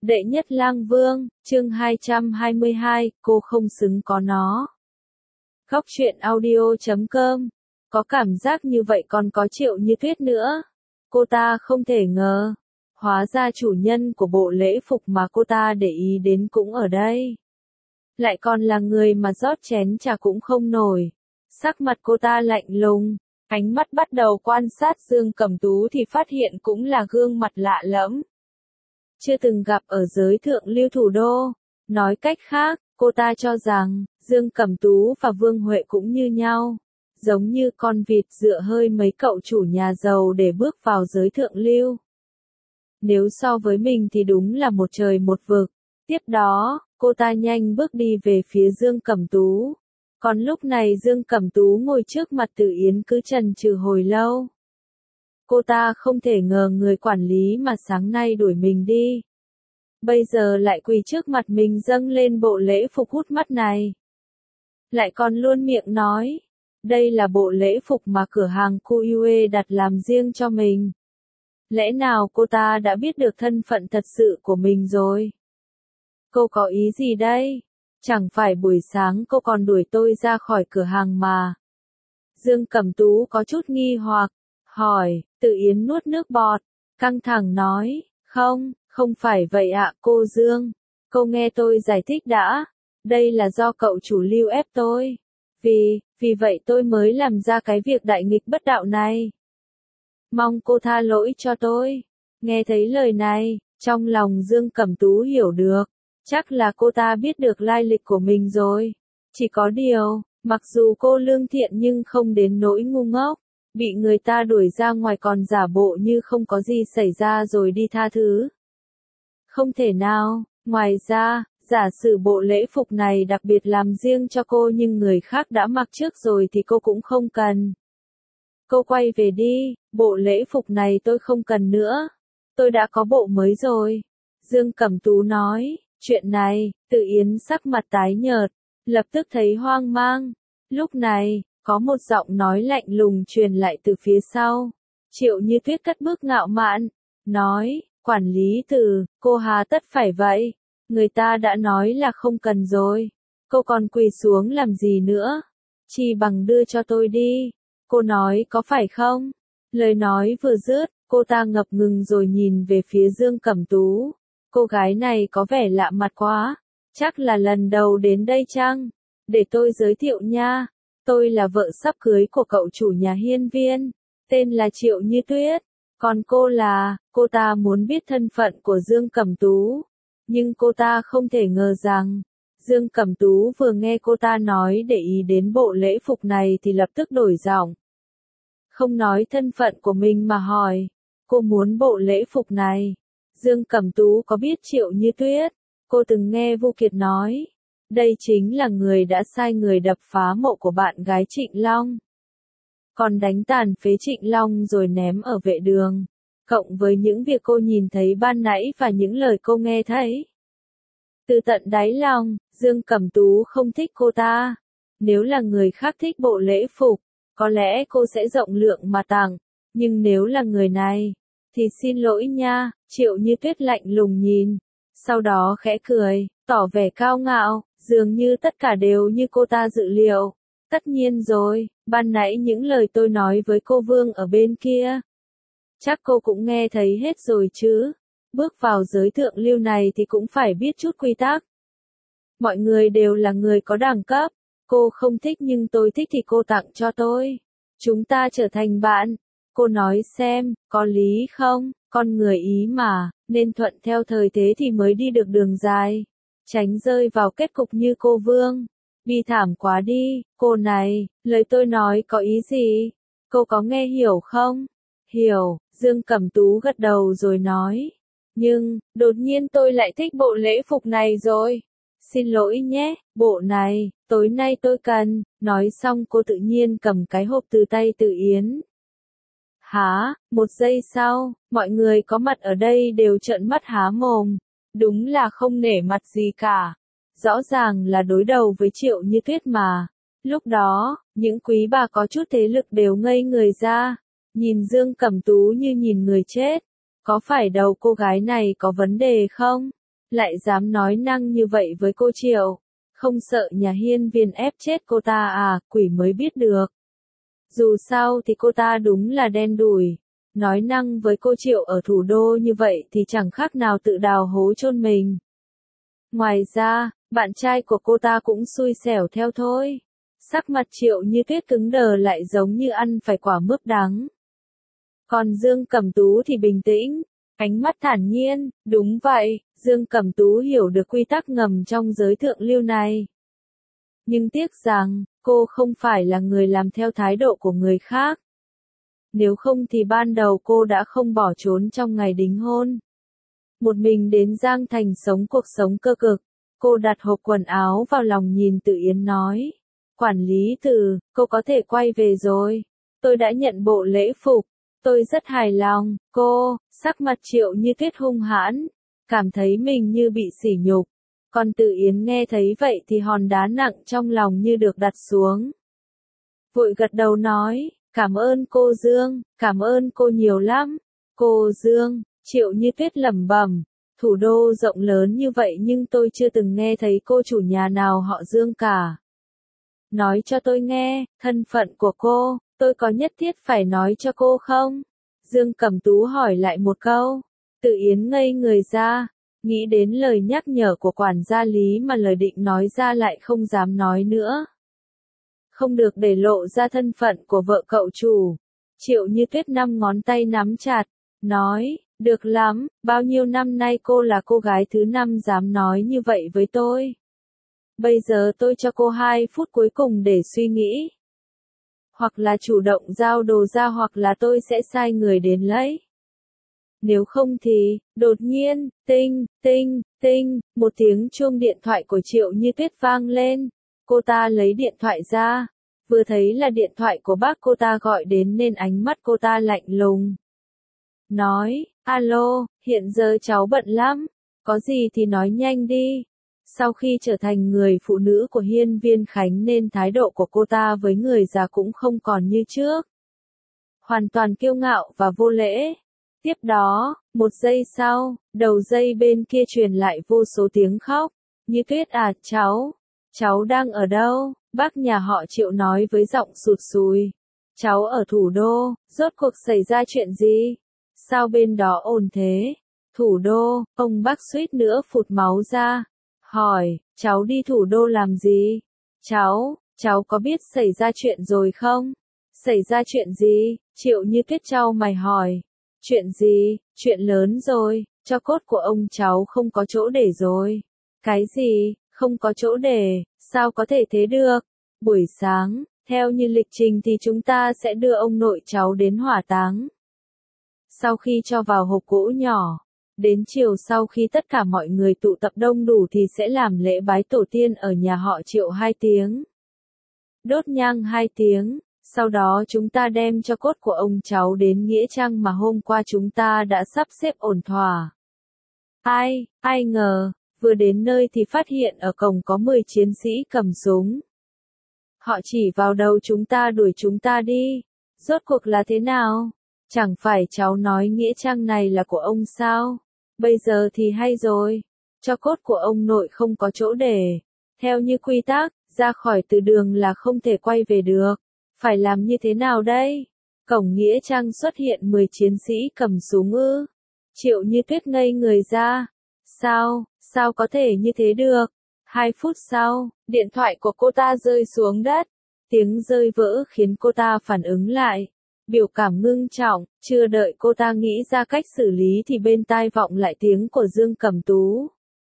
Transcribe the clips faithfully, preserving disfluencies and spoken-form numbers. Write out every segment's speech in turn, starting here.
Đệ nhất lang vương, chương hai trăm hai mươi hai, cô không xứng có nó. Góc truyện audio chấm com. Có cảm giác như vậy còn có Triệu Như Tuyết nữa. Cô ta không thể ngờ. Hóa ra chủ nhân của bộ lễ phục mà cô ta để ý đến cũng ở đây. Lại còn là người mà rót chén trà cũng không nổi. Sắc mặt cô ta lạnh lùng. Ánh mắt bắt đầu quan sát Dương Cẩm Tú thì phát hiện cũng là gương mặt lạ lẫm. Chưa từng gặp ở giới thượng lưu thủ đô. Nói cách khác, cô ta cho rằng, Dương Cẩm Tú và Vương Huệ cũng như nhau. Giống như con vịt dựa hơi mấy cậu chủ nhà giàu để bước vào giới thượng lưu. Nếu so với mình thì đúng là một trời một vực. Tiếp đó, cô ta nhanh bước đi về phía Dương Cẩm Tú. Còn lúc này Dương Cẩm Tú ngồi trước mặt Tử Yến cứ chần chừ hồi lâu. Cô ta không thể ngờ người quản lý mà sáng nay đuổi mình đi. Bây giờ lại quỳ trước mặt mình dâng lên bộ lễ phục hút mắt này. Lại còn luôn miệng nói, đây là bộ lễ phục mà cửa hàng Kuyue đặt làm riêng cho mình. Lẽ nào cô ta đã biết được thân phận thật sự của mình rồi? Cô có ý gì đây? Chẳng phải buổi sáng cô còn đuổi tôi ra khỏi cửa hàng mà. Dương Cẩm Tú có chút nghi hoặc, hỏi, Tử Yến nuốt nước bọt, căng thẳng nói, không, không phải vậy ạ cô Dương. Cô nghe tôi giải thích đã, đây là do cậu chủ lưu ép tôi. Vì, vì vậy tôi mới làm ra cái việc đại nghịch bất đạo này. Mong cô tha lỗi cho tôi. Nghe thấy lời này, trong lòng Dương Cẩm Tú hiểu được. Chắc là cô ta biết được lai lịch của mình rồi. Chỉ có điều, mặc dù cô lương thiện nhưng không đến nỗi ngu ngốc. Bị người ta đuổi ra ngoài còn giả bộ như không có gì xảy ra rồi đi tha thứ. Không thể nào, ngoài ra, giả sử bộ lễ phục này đặc biệt làm riêng cho cô nhưng người khác đã mặc trước rồi thì cô cũng không cần. Cô quay về đi, bộ lễ phục này tôi không cần nữa. Tôi đã có bộ mới rồi. Dương Cẩm Tú nói, chuyện này, Tử Yến sắc mặt tái nhợt, lập tức thấy hoang mang. Lúc này, có một giọng nói lạnh lùng truyền lại từ phía sau. Triệu Như Tuyết cất bước ngạo mạn, nói, quản lý Từ, cô hà tất phải vậy. Người ta đã nói là không cần rồi. Cô còn quỳ xuống làm gì nữa? Chỉ bằng đưa cho tôi đi. Cô nói có phải không? Lời nói vừa dứt, cô ta ngập ngừng rồi nhìn về phía Dương Cẩm Tú. Cô gái này có vẻ lạ mặt quá. Chắc là lần đầu đến đây chăng? Để tôi giới thiệu nha. Tôi là vợ sắp cưới của cậu chủ nhà Hiên Viên. Tên là Triệu Như Tuyết. Còn cô là, cô ta muốn biết thân phận của Dương Cẩm Tú. Nhưng cô ta không thể ngờ rằng, Dương Cẩm Tú vừa nghe cô ta nói để ý đến bộ lễ phục này thì lập tức đổi giọng. Không nói thân phận của mình mà hỏi, cô muốn bộ lễ phục này. Dương Cẩm Tú có biết Triệu Như Tuyết, cô từng nghe Vu Kiệt nói. Đây chính là người đã sai người đập phá mộ của bạn gái Trịnh Long. Còn đánh tàn phế Trịnh Long rồi ném ở vệ đường. Cộng với những việc cô nhìn thấy ban nãy và những lời cô nghe thấy. Từ tận đáy lòng, Dương Cẩm Tú không thích cô ta. Nếu là người khác thích bộ lễ phục, có lẽ cô sẽ rộng lượng mà tặng. Nhưng nếu là người này, thì xin lỗi nha, Triệu Như Tuyết lạnh lùng nhìn. Sau đó khẽ cười, tỏ vẻ cao ngạo, dường như tất cả đều như cô ta dự liệu. Tất nhiên rồi, ban nãy những lời tôi nói với cô Vương ở bên kia. Chắc cô cũng nghe thấy hết rồi chứ. Bước vào giới thượng lưu này thì cũng phải biết chút quy tắc. Mọi người đều là người có đẳng cấp. Cô không thích nhưng tôi thích thì cô tặng cho tôi. Chúng ta trở thành bạn. Cô nói xem, có lý không? Con người ý mà, nên thuận theo thời thế thì mới đi được đường dài. Tránh rơi vào kết cục như cô Vương. Bi thảm quá đi, cô này, lời tôi nói có ý gì? Cô có nghe hiểu không? Hiểu, Dương Cẩm Tú gật đầu rồi nói. Nhưng, đột nhiên tôi lại thích bộ lễ phục này rồi. Xin lỗi nhé, bộ này, tối nay tôi cần. Nói xong cô tự nhiên cầm cái hộp từ tay Tử Yến. Hả, một giây sau, mọi người có mặt ở đây đều trợn mắt há mồm. Đúng là không nể mặt gì cả. Rõ ràng là đối đầu với Triệu Như Tuyết mà. Lúc đó, những quý bà có chút thế lực đều ngây người ra. Nhìn Dương Cẩm Tú như nhìn người chết. Có phải đầu cô gái này có vấn đề không? lại dám nói năng như vậy với cô Triệu. Không sợ nhà hiên viên ép chết cô ta à, quỷ mới biết được. Dù sao thì cô ta đúng là đen đủi. Nói năng với cô Triệu ở thủ đô như vậy thì chẳng khác nào tự đào hố chôn mình. Ngoài ra, bạn trai của cô ta cũng xui xẻo theo thôi. Sắc mặt Triệu Như Tuyết cứng đờ lại giống như ăn phải quả mướp đắng. Còn Dương Cẩm Tú thì bình tĩnh, ánh mắt thản nhiên, đúng vậy, Dương Cẩm Tú hiểu được quy tắc ngầm trong giới thượng lưu này. Nhưng tiếc rằng, cô không phải là người làm theo thái độ của người khác. Nếu không thì ban đầu cô đã không bỏ trốn trong ngày đính hôn. Một mình đến Giang Thành sống cuộc sống cơ cực, cô đặt hộp quần áo vào lòng nhìn Từ Yến nói. Quản lý Từ, cô có thể quay về rồi. Tôi đã nhận bộ lễ phục. Tôi rất hài lòng, cô, sắc mặt Triệu Như Tuyết hung hãn, cảm thấy mình như bị sỉ nhục. Còn Từ Yến nghe thấy vậy thì hòn đá nặng trong lòng như được đặt xuống. Vội gật đầu nói, cảm ơn cô Dương, cảm ơn cô nhiều lắm. Cô Dương, Triệu Như Tuyết lẩm bẩm, thủ đô rộng lớn như vậy nhưng tôi chưa từng nghe thấy cô chủ nhà nào họ Dương cả. Nói cho tôi nghe, thân phận của cô, tôi có nhất thiết phải nói cho cô không? Dương Cẩm Tú hỏi lại một câu. Từ Yến ngây người ra, nghĩ đến lời nhắc nhở của quản gia Lý mà lời định nói ra lại không dám nói nữa. Không được để lộ ra thân phận của vợ cậu chủ. Triệu Như Tuyết năm ngón tay nắm chặt, nói, được lắm, bao nhiêu năm nay cô là cô gái thứ năm dám nói như vậy với tôi. Bây giờ tôi cho cô hai phút cuối cùng để suy nghĩ. Hoặc là chủ động giao đồ ra hoặc là tôi sẽ sai người đến lấy. Nếu không thì, đột nhiên, tinh, tinh, tinh, một tiếng chuông điện thoại của Triệu Như Tuyết vang lên. Cô ta lấy điện thoại ra, vừa thấy là điện thoại của bác cô ta gọi đến nên ánh mắt cô ta lạnh lùng. Nói, alo, hiện giờ cháu bận lắm, có gì thì nói nhanh đi. Sau khi trở thành người phụ nữ của Hiên Viên Khánh nên thái độ của cô ta với người già cũng không còn như trước. Hoàn toàn kiêu ngạo và vô lễ. Tiếp đó, một giây sau, đầu dây bên kia truyền lại vô số tiếng khóc. Như Tuyết à, cháu, cháu đang ở đâu? Bác nhà họ Triệu nói với giọng sụt sùi. Cháu ở thủ đô, rốt cuộc xảy ra chuyện gì? Sao bên đó ồn thế? Thủ đô, ông bác suýt nữa phụt máu ra. Hỏi, cháu đi thủ đô làm gì? Cháu, cháu có biết xảy ra chuyện rồi không? Xảy ra chuyện gì? Triệu Như Tuyết chau mày hỏi. Chuyện gì? Chuyện lớn rồi, cho cốt của ông cháu không có chỗ để rồi. Cái gì? Không có chỗ để, sao có thể thế được? Buổi sáng, theo như lịch trình thì chúng ta sẽ đưa ông nội cháu đến hỏa táng. Sau khi cho vào hộp gỗ nhỏ, đến chiều sau khi tất cả mọi người tụ tập đông đủ thì sẽ làm lễ bái tổ tiên ở nhà họ Triệu hai tiếng. Đốt nhang hai tiếng, sau đó chúng ta đem cho cốt của ông cháu đến nghĩa trang mà hôm qua chúng ta đã sắp xếp ổn thỏa. Ai, ai ngờ, vừa đến nơi thì phát hiện ở cổng có mười chiến sĩ cầm súng. Họ chỉ vào đầu chúng ta đuổi chúng ta đi. Rốt cuộc là thế nào? Chẳng phải cháu nói nghĩa trang này là của ông sao? Bây giờ thì hay rồi. Cho cốt của ông nội không có chỗ để. Theo như quy tắc, ra khỏi từ đường là không thể quay về được. Phải làm như thế nào đây? Cổng nghĩa trang xuất hiện mười chiến sĩ cầm súng ư? Triệu Như Tuyết ngây người ra. Sao, sao có thể như thế được? Hai phút sau, điện thoại của cô ta rơi xuống đất. Tiếng rơi vỡ khiến cô ta phản ứng lại. Biểu cảm ngưng trọng, chưa đợi cô ta nghĩ ra cách xử lý thì bên tai vọng lại tiếng của Dương Cẩm Tú.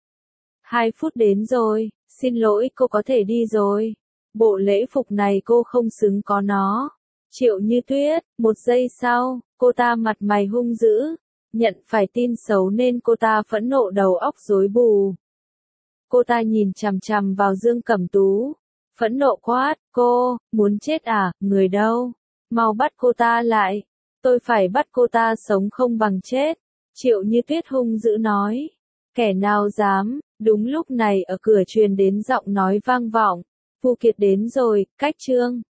Hai phút đến rồi, xin lỗi cô có thể đi rồi. Bộ lễ phục này cô không xứng có nó. Triệu Như Tuyết, một giây sau, cô ta mặt mày hung dữ. Nhận phải tin xấu nên cô ta phẫn nộ đầu óc rối bù. Cô ta nhìn chằm chằm vào Dương Cẩm Tú. Phẫn nộ quát, cô, muốn chết à, người đâu? Mau bắt cô ta lại. Tôi phải bắt cô ta sống không bằng chết. Triệu Như Tuyết hung dữ nói. Kẻ nào dám, đúng lúc này ở cửa truyền đến giọng nói vang vọng. Vu Kiệt đến rồi, cách trương.